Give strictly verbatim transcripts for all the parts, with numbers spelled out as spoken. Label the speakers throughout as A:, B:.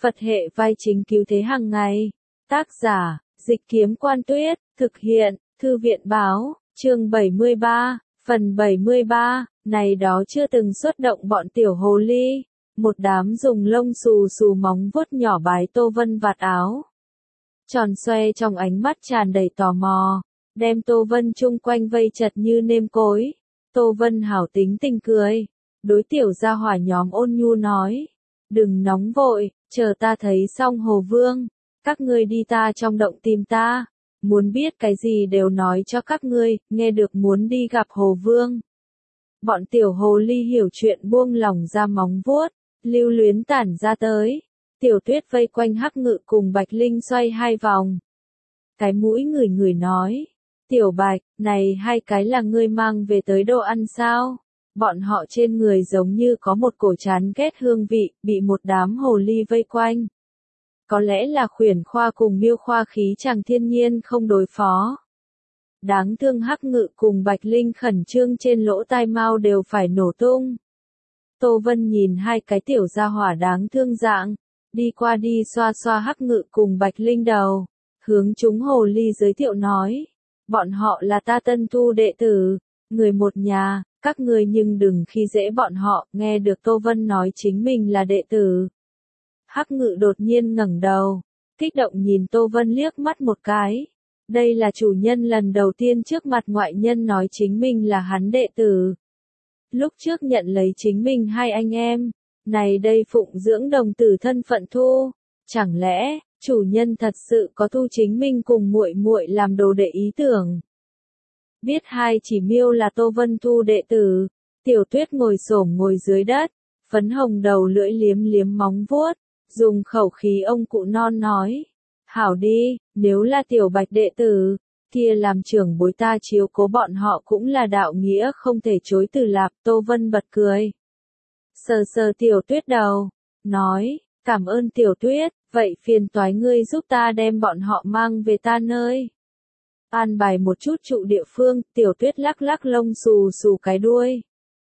A: Phật hệ vai chính cứu thế hàng ngày. Tác giả, Dịch Kiếm Quan Tuyết, thực hiện, Thư viện Báo, chương bảy mươi ba, phần bảy mươi ba, này đó chưa từng xuất động bọn tiểu hồ ly. Một đám dùng lông xù xù móng vuốt nhỏ bái Tô Vân vạt áo. Tròn xoe trong ánh mắt tràn đầy tò mò, đem Tô Vân chung quanh vây chật như nêm cối. Tô Vân hảo tính tình cười, đối tiểu gia hỏa nhóm ôn nhu nói, đừng nóng vội, chờ ta thấy xong Hồ Vương, các ngươi đi ta trong động tìm ta, muốn biết cái gì đều nói cho các ngươi, nghe được muốn đi gặp Hồ Vương. Bọn tiểu hồ ly hiểu chuyện buông lỏng ra móng vuốt, lưu luyến tản ra tới. Tiểu Tuyết vây quanh Hắc Ngự cùng Bạch Linh xoay hai vòng. Cái mũi ngửi ngửi nói, Tiểu Bạch, này hai cái là ngươi mang về tới đồ ăn sao? Bọn họ trên người giống như có một cổ chán ghét hương vị, bị một đám hồ ly vây quanh. Có lẽ là Khuyển Khoa cùng Miêu Khoa khí chàng thiên nhiên không đối phó. Đáng thương Hắc Ngự cùng Bạch Linh khẩn trương trên lỗ tai mao đều phải nổ tung. Tô Vân nhìn hai cái tiểu gia hỏa đáng thương dạng, đi qua đi xoa xoa Hắc Ngự cùng Bạch Linh đầu, hướng chúng hồ ly giới thiệu nói, bọn họ là ta tân thu đệ tử, người một nhà, các ngươi nhưng đừng khi dễ bọn họ. Nghe được Tô Vân nói chính mình là đệ tử. Hắc Ngự đột nhiên ngẩng đầu, kích động nhìn Tô Vân liếc mắt một cái. Đây là chủ nhân lần đầu tiên trước mặt ngoại nhân nói chính mình là hắn đệ tử. Lúc trước nhận lấy chính mình hai anh em, này đây phụng dưỡng đồng tử thân phận thu, chẳng lẽ chủ nhân thật sự có thu chính mình cùng muội muội làm đồ đệ ý tưởng. Biết hai chỉ Miêu là Tô Vân thu đệ tử, Tiểu Tuyết ngồi xổm ngồi dưới đất, phấn hồng đầu lưỡi liếm liếm móng vuốt, dùng khẩu khí ông cụ non nói, hảo đi, nếu là Tiểu Bạch đệ tử, kia làm trưởng bối ta chiếu cố bọn họ cũng là đạo nghĩa không thể chối từ lạp. Tô Vân bật cười, sờ sờ Tiểu Tuyết đầu, nói, cảm ơn Tiểu Tuyết, vậy phiền toái ngươi giúp ta đem bọn họ mang về ta nơi. An bài một chút trụ địa phương. Tiểu Tuyết lắc lắc lông xù xù cái đuôi,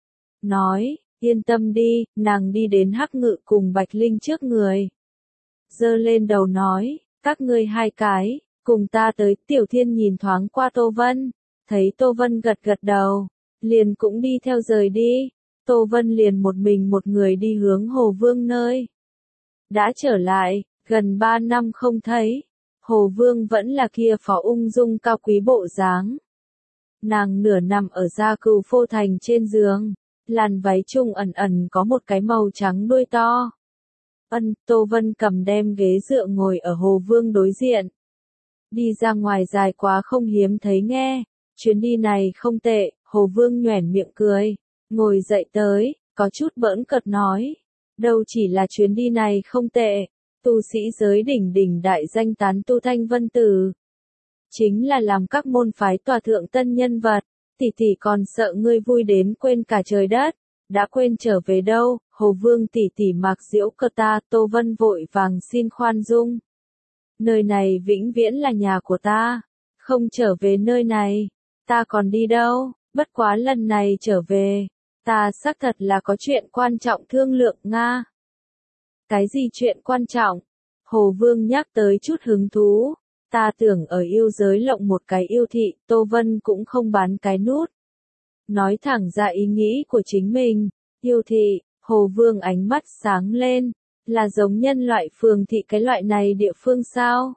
A: nói, yên tâm đi, nàng đi đến Hắc Ngự cùng Bạch Linh trước người, giơ lên đầu nói, các ngươi hai cái, cùng ta tới. Tiểu Thiên nhìn thoáng qua Tô Vân, thấy Tô Vân gật gật đầu, liền cũng đi theo rời đi. Tô Vân liền một mình một người đi hướng Hồ Vương nơi. Đã trở lại, gần ba năm không thấy, Hồ Vương vẫn là kia phó ung dung cao quý bộ dáng. Nàng nửa nằm ở Gia Cừu Phô Thành trên giường, làn váy trung ẩn ẩn có một cái màu trắng đuôi to. Ân, Tô Vân cầm đem ghế dựa ngồi ở Hồ Vương đối diện. Đi ra ngoài dài quá không hiếm thấy nghe, chuyến đi này không tệ. Hồ Vương nhoẻn miệng cười, ngồi dậy tới, có chút bỡn cợt nói, đâu chỉ là chuyến đi này không tệ, tu sĩ giới đỉnh đỉnh đại danh tán tu Thanh Vân Tử, chính là làm các môn phái tòa thượng tân nhân vật, tỷ tỷ còn sợ ngươi vui đến quên cả trời đất, đã quên trở về đâu. Hồ Vương tỷ tỷ mạc giễu cơ ta. Tô Vân vội vàng xin khoan dung, nơi này vĩnh viễn là nhà của ta, không trở về nơi này, ta còn đi đâu, bất quá lần này trở về, ta xác thật là có chuyện quan trọng thương lượng Nga. Cái gì chuyện quan trọng? Hồ Vương nhắc tới chút hứng thú, ta tưởng ở yêu giới lộng một cái yêu thị. Tô Vân cũng không bán cái nút, nói thẳng ra ý nghĩ của chính mình. Yêu thị? Hồ Vương ánh mắt sáng lên, là giống nhân loại phường thị cái loại này địa phương sao?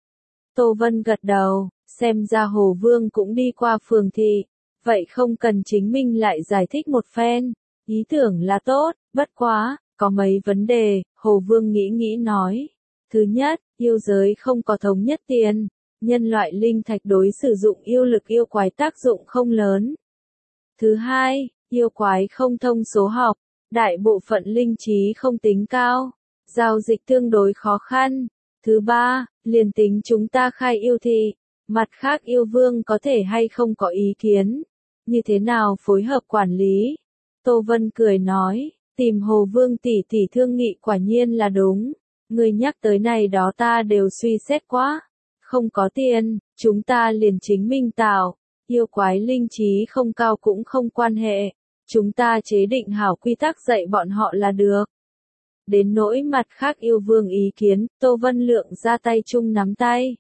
A: Tô Vân gật đầu, xem ra Hồ Vương cũng đi qua phường thị, vậy không cần chính mình lại giải thích một phen, ý tưởng là tốt, bất quá, có mấy vấn đề. Hồ Vương nghĩ nghĩ nói, thứ nhất, yêu giới không có thống nhất tiền, nhân loại linh thạch đối sử dụng yêu lực yêu quái tác dụng không lớn. Thứ hai, yêu quái không thông số học, đại bộ phận linh trí không tính cao, giao dịch tương đối khó khăn. Thứ ba, liền tính chúng ta khai yêu thị, mặt khác yêu vương có thể hay không có ý kiến, như thế nào phối hợp quản lý. Tô Vân cười nói, tìm Hồ Vương tỷ tỷ thương nghị quả nhiên là đúng, người nhắc tới này đó ta đều suy xét quá, không có tiền, chúng ta liền chính mình tạo, yêu quái linh trí không cao cũng không quan hệ, chúng ta chế định hảo quy tắc dạy bọn họ là được. Đến nỗi mặt khác yêu vương ý kiến, Tô Vân Lượng ra tay chung nắm tay.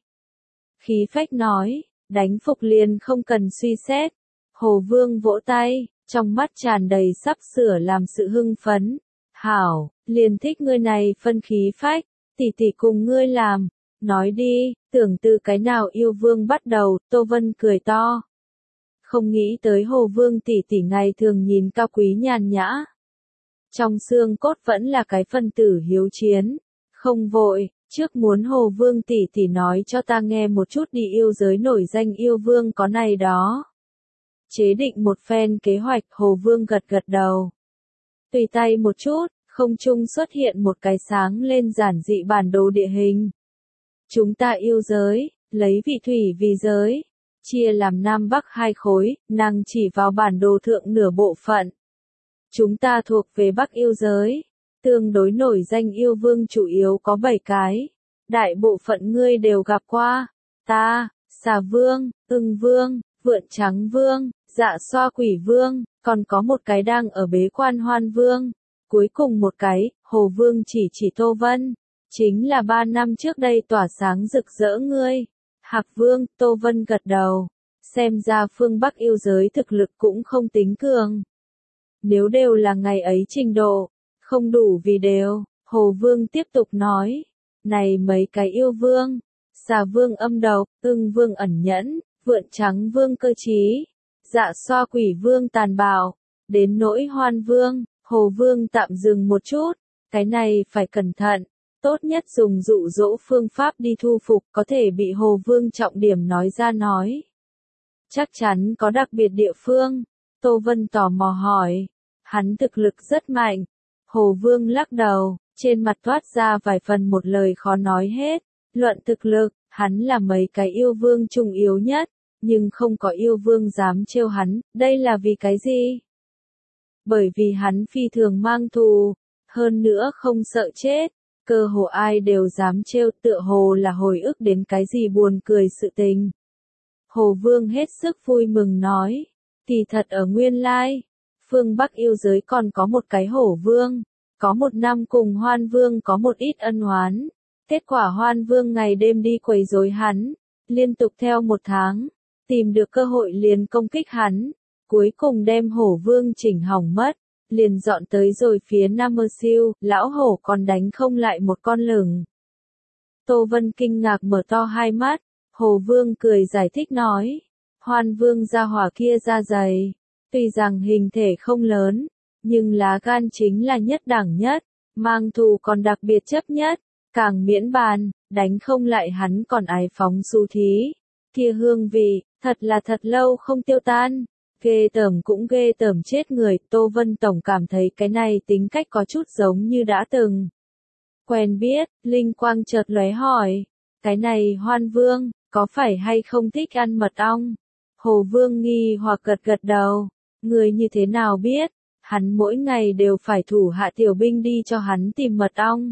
A: Khí phách nói, đánh phục liền không cần suy xét. Hồ Vương vỗ tay, trong mắt tràn đầy sắp sửa làm sự hưng phấn. Hảo, liền thích ngươi này phân khí phách, tỷ tỷ cùng ngươi làm. Nói đi, tưởng từ cái nào yêu vương bắt đầu, Tô Vân cười to. Không nghĩ tới Hồ Vương tỷ tỷ ngày thường nhìn cao quý nhàn nhã. Trong xương cốt vẫn là cái phân tử hiếu chiến. Không vội, trước muốn Hồ Vương tỷ tỷ nói cho ta nghe một chút đi yêu giới nổi danh yêu vương có này đó. Chế định một phen kế hoạch, Hồ Vương gật gật đầu. Tùy tay một chút, không trung xuất hiện một cái sáng lên giản dị bản đồ địa hình. Chúng ta yêu giới, lấy vị thủy vì giới, chia làm Nam Bắc hai khối, nàng chỉ vào bản đồ thượng nửa bộ phận. Chúng ta thuộc về Bắc yêu giới, tương đối nổi danh yêu vương chủ yếu có bảy cái. Đại bộ phận ngươi đều gặp qua, ta, Xà Vương, Ưng Vương, Vượn Trắng Vương, Dạ Xoa Quỷ Vương, còn có một cái đang ở bế quan Hoan Vương. Cuối cùng một cái, Hồ Vương chỉ chỉ Tô Vân, chính là ba năm trước đây tỏa sáng rực rỡ ngươi. Hạc Vương, Tô Vân gật đầu, xem ra phương Bắc yêu giới thực lực cũng không tính cường. Nếu đều là ngày ấy trình độ, không đủ vì đều, Hồ Vương tiếp tục nói, này mấy cái yêu vương, Xà Vương âm độc, Ưng Vương ẩn nhẫn, Vượn Trắng Vương cơ trí, Dạ Xoa Quỷ Vương tàn bạo, đến nỗi Hoan Vương, Hồ Vương tạm dừng một chút, cái này phải cẩn thận, tốt nhất dùng dụ dỗ phương pháp đi thu phục, có thể bị Hồ Vương trọng điểm nói ra nói. Chắc chắn có đặc biệt địa phương, Tô Vân tò mò hỏi, hắn thực lực rất mạnh, Hồ Vương lắc đầu, trên mặt toát ra vài phần một lời khó nói hết, luận thực lực, hắn là mấy cái yêu vương trung yếu nhất, nhưng không có yêu vương dám trêu hắn, đây là vì cái gì? Bởi vì hắn phi thường mang thù, hơn nữa không sợ chết, cơ hồ ai đều dám trêu, tựa hồ là hồi ức đến cái gì buồn cười sự tình. Hồ Vương hết sức vui mừng nói, thì thật ở nguyên lai, phương Bắc yêu giới còn có một cái Hổ Vương, có một năm cùng Hoan Vương có một ít ân oán, kết quả Hoan Vương ngày đêm đi quấy rối hắn, liên tục theo một tháng, tìm được cơ hội liền công kích hắn, cuối cùng đem Hổ Vương chỉnh hỏng mất, liền dọn tới rồi phía Nam Mơ Siêu, lão hổ còn đánh không lại một con lửng. Tô Vân kinh ngạc mở to hai mắt, Hồ Vương cười giải thích nói, Hoan Vương gia hỏa kia da dày, tuy rằng hình thể không lớn, nhưng lá gan chính là nhất đẳng nhất, mang thù còn đặc biệt chấp nhất, càng miễn bàn, đánh không lại hắn còn ái phóng xu thí, kia hương vị, thật là thật lâu không tiêu tan. Ghê tởm cũng ghê tởm chết người, Tô Vân Tổng cảm thấy cái này tính cách có chút giống như đã từng quen biết, linh quang chợt lóe hỏi, cái này Hoan Vương, có phải hay không thích ăn mật ong? Hồ Vương nghi hoặc gật gật đầu, người như thế nào biết, hắn mỗi ngày đều phải thủ hạ tiểu binh đi cho hắn tìm mật ong.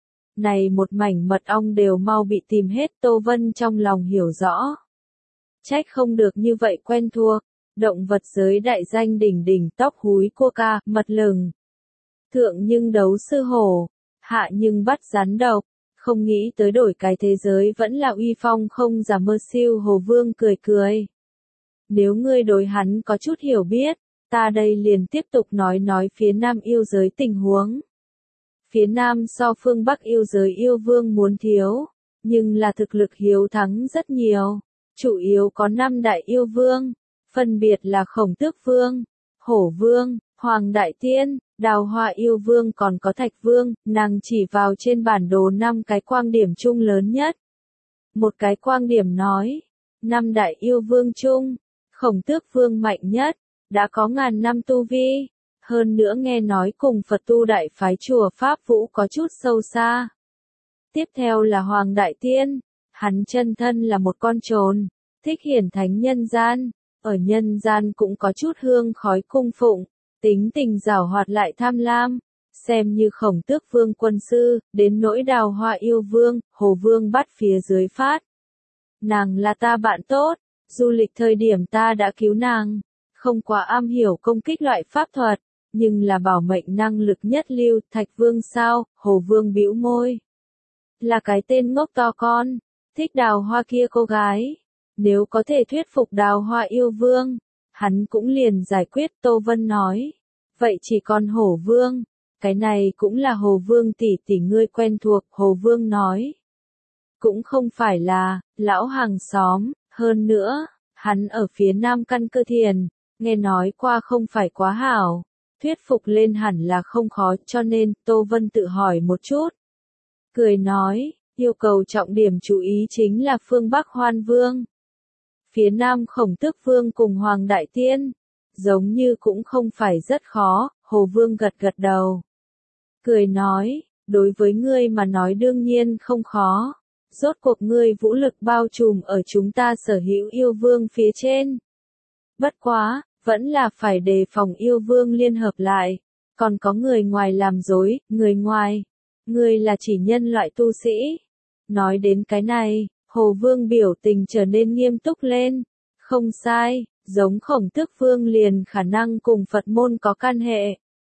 A: Này một mảnh mật ong đều mau bị tìm hết, Tô Vân trong lòng hiểu rõ. Trách không được như vậy quen thuộc. Động vật giới đại danh đỉnh đỉnh, tóc húi cua ca, mật lửng. Thượng nhưng đấu sư hổ, hạ nhưng bắt rắn độc, không nghĩ tới đổi cái thế giới vẫn là uy phong không giả Mơ Siêu. Hồ Vương cười cười. Nếu ngươi đối hắn có chút hiểu biết, ta đây liền tiếp tục nói nói phía Nam yêu giới tình huống. Phía Nam so phương Bắc yêu giới yêu vương muốn thiếu, nhưng là thực lực hiếu thắng rất nhiều, chủ yếu có năm đại yêu vương. Phân biệt là Khổng Tước Vương, Hổ Vương, Hoàng Đại Tiên, Đào Hoa Yêu Vương còn có Thạch Vương, nàng chỉ vào trên bản đồ năm cái quang điểm chung lớn nhất. Một cái quang điểm nói, năm đại yêu vương chung, Khổng Tước Vương mạnh nhất, đã có ngàn năm tu vi, hơn nữa nghe nói cùng Phật tu đại phái chùa Pháp Vũ có chút sâu xa. Tiếp theo là Hoàng Đại Tiên, hắn chân thân là một con trồn, thích hiển thánh nhân gian. Ở nhân gian cũng có chút hương khói cung phụng, tính tình giảo hoạt lại tham lam, xem như Khổng Tước Vương quân sư, đến nỗi Đào Hoa Yêu Vương, Hồ Vương bắt phía dưới phát. Nàng là ta bạn tốt, du lịch thời điểm ta đã cứu nàng, không quá am hiểu công kích loại pháp thuật, nhưng là bảo mệnh năng lực nhất lưu, Thạch Vương sao? Hồ Vương bĩu môi. Là cái tên ngốc to con, thích Đào Hoa kia cô gái. Nếu có thể thuyết phục Đào Hoa yêu Vương, hắn cũng liền giải quyết, Tô Vân nói. Vậy chỉ còn Hổ Vương, cái này cũng là Hồ Vương tỷ tỷ ngươi quen thuộc, Hồ Vương nói. Cũng không phải là, lão hàng xóm, hơn nữa, hắn ở phía nam căn cơ thiền, nghe nói qua không phải quá hảo, thuyết phục lên hẳn là không khó, cho nên, Tô Vân tự hỏi một chút. Cười nói, yêu cầu trọng điểm chú ý chính là phương Bắc Hoan Vương. Phía nam Khổng Tước Vương cùng Hoàng Đại Tiên, giống như cũng không phải rất khó, Hồ Vương gật gật đầu. Cười nói, đối với ngươi mà nói đương nhiên không khó. Rốt cuộc ngươi vũ lực bao trùm ở chúng ta sở hữu yêu vương phía trên. Bất quá, vẫn là phải đề phòng yêu vương liên hợp lại. Còn có người ngoài làm dối, người ngoài. Ngươi là chỉ nhân loại tu sĩ. Nói đến cái này, Hồ Vương biểu tình trở nên nghiêm túc lên. Không sai, giống Khổng Tước Vương liền khả năng cùng Phật môn có can hệ.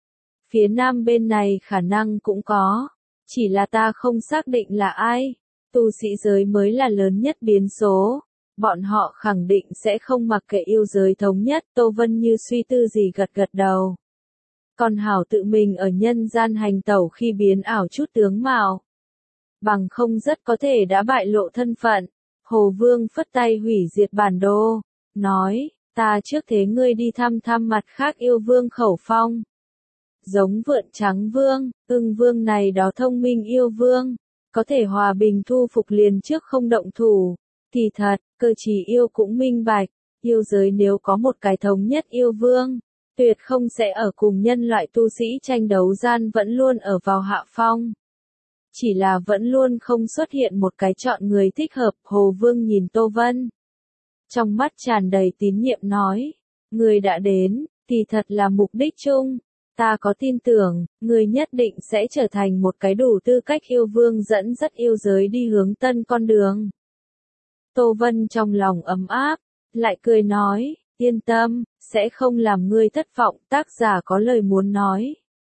A: Phía nam bên này khả năng cũng có. Chỉ là ta không xác định là ai. Tu sĩ giới mới là lớn nhất biến số. Bọn họ khẳng định sẽ không mặc kệ yêu giới thống nhất. Tô Vân như suy tư gì gật gật đầu. Còn hảo tự mình ở nhân gian hành tẩu khi biến ảo chút tướng mạo. Bằng không rất có thể đã bại lộ thân phận. Hồ Vương phất tay hủy diệt bản đồ. Nói, ta trước thế ngươi đi thăm thăm mặt khác yêu vương khẩu phong. Giống Vượn Trắng Vương, Ưng Vương này đó thông minh yêu vương. Có thể hòa bình thu phục liền trước không động thủ. Thì thật, cơ trí yêu cũng minh bạch, yêu giới nếu có một cái thống nhất yêu vương, tuyệt không sẽ ở cùng nhân loại tu sĩ tranh đấu gian vẫn luôn ở vào hạ phong. Chỉ là vẫn luôn không xuất hiện một cái chọn người thích hợp. Hồ Vương nhìn Tô Vân. Trong mắt tràn đầy tín nhiệm nói, người đã đến, thì thật là mục đích chung. Ta có tin tưởng, người nhất định sẽ trở thành một cái đủ tư cách yêu vương dẫn dắt yêu giới đi hướng tân con đường. Tô Vân trong lòng ấm áp, lại cười nói, yên tâm, sẽ không làm ngươi thất vọng, tác giả có lời muốn nói.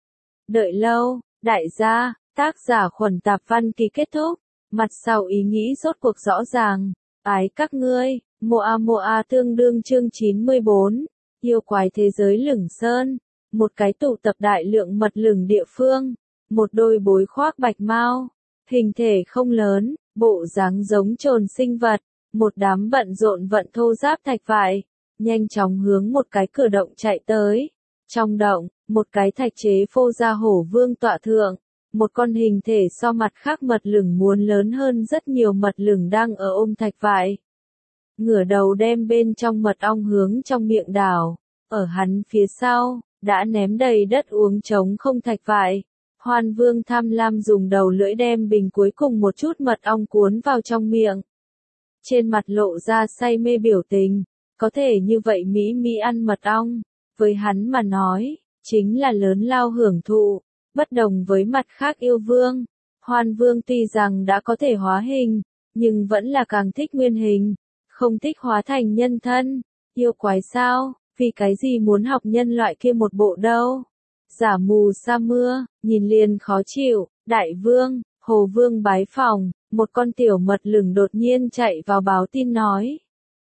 A: Đợi lâu, đại gia, tác giả Khuẩn Tạp Văn Kỳ kết thúc, mặt sau ý nghĩ rốt cuộc rõ ràng, ái các ngươi, Moa Moa tương đương chương chín mươi bốn, yêu quái thế giới lửng sơn. Một cái tụ tập đại lượng mật lửng địa phương, một đôi bối khoác bạch mao, hình thể không lớn, bộ dáng giống trồn sinh vật, một đám bận rộn vận thô giáp thạch vải, nhanh chóng hướng một cái cửa động chạy tới. Trong động, một cái thạch chế phô ra hổ vương tọa thượng, một con hình thể so mặt khác mật lửng muốn lớn hơn rất nhiều mật lửng đang ở ôm thạch vải. Ngửa đầu đem bên trong mật ong hướng trong miệng đảo, ở hắn phía sau. Đã ném đầy đất uống trống không thạch vải. Hoan Vương tham lam dùng đầu lưỡi đem bình cuối cùng một chút mật ong cuốn vào trong miệng. Trên mặt lộ ra say mê biểu tình, có thể như vậy mỹ mỹ ăn mật ong, với hắn mà nói, chính là lớn lao hưởng thụ, bất đồng với mặt khác yêu vương. Hoan Vương tuy rằng đã có thể hóa hình, nhưng vẫn là càng thích nguyên hình, không thích hóa thành nhân thân. Yêu quái sao? Vì cái gì muốn học nhân loại kia một bộ đâu? Giả mù sa mưa, nhìn liền khó chịu. Đại vương, Hồ Vương bái phòng, một con tiểu mật lửng đột nhiên chạy vào báo tin nói.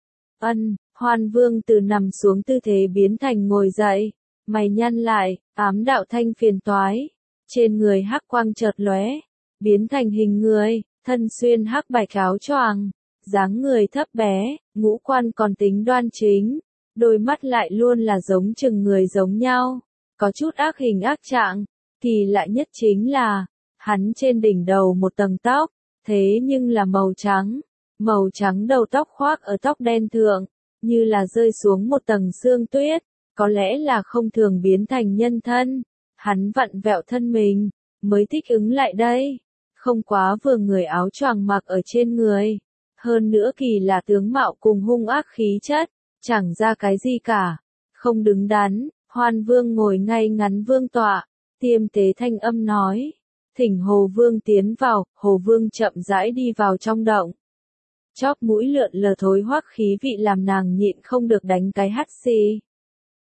A: Ân, Hoan Vương từ nằm xuống tư thế biến thành ngồi dậy, mày nhăn lại, ám đạo thanh phiền toái. Trên người hắc quang chợt lóe, biến thành hình người, thân xuyên hắc bạch áo choàng, dáng người thấp bé, ngũ quan còn tính đoan chính. Đôi mắt lại luôn là giống chừng người giống nhau, có chút ác hình ác trạng, kỳ lạ nhất chính là, hắn trên đỉnh đầu một tầng tóc, thế nhưng là màu trắng, màu trắng đầu tóc khoác ở tóc đen thượng, như là rơi xuống một tầng sương tuyết, có lẽ là không thường biến thành nhân thân, hắn vặn vẹo thân mình, mới thích ứng lại đây, không quá vừa người áo choàng mặc ở trên người, hơn nữa kỳ lạ tướng mạo cùng hung ác khí chất. Chẳng ra cái gì cả, không đứng đắn. Hoan Vương ngồi ngay ngắn vương tọa, tiêm tế thanh âm nói, thỉnh Hồ Vương tiến vào. Hồ Vương chậm rãi đi vào trong động, chóp mũi lượn lờ thối hoắc khí vị làm nàng nhịn không được đánh cái hắt xì.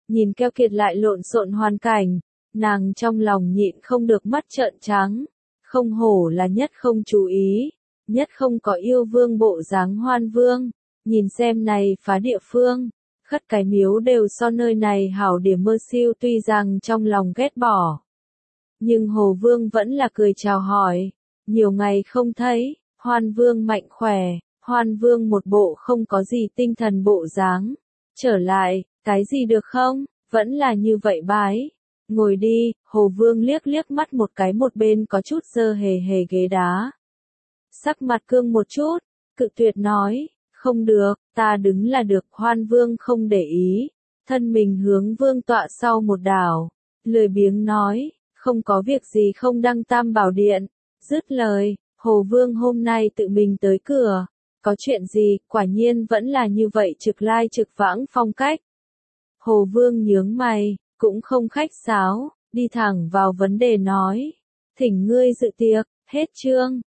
A: Nhìn keo kiệt lại lộn xộn hoàn cảnh, nàng trong lòng nhịn không được mắt trợn trắng. Không hổ là nhất không chú ý, nhất không có yêu vương bộ dáng Hoan Vương. Nhìn xem này phá địa phương, khất cái miếu đều so nơi này hảo điểm mơ siêu, tuy rằng trong lòng ghét bỏ. Nhưng Hồ Vương vẫn là cười chào hỏi. Nhiều ngày không thấy, Hoan Vương mạnh khỏe. Hoan Vương một bộ không có gì tinh thần bộ dáng. Trở lại, cái gì được không? Vẫn là như vậy bái. Ngồi đi. Hồ Vương liếc liếc mắt một cái một bên có chút dơ hề hề ghế đá. Sắc mặt cương một chút, cự tuyệt nói, không được, ta đứng là được. Hoan Vương không để ý, thân mình hướng vương tọa sau một đảo, lười biếng nói, không có việc gì không đăng tam bảo điện. Dứt lời, Hồ Vương hôm nay tự mình tới cửa, có chuyện gì, quả nhiên vẫn là như vậy trực lai trực vãng phong cách. Hồ Vương nhướng mày, cũng không khách sáo, đi thẳng vào vấn đề nói, thỉnh ngươi dự tiệc, hết chương.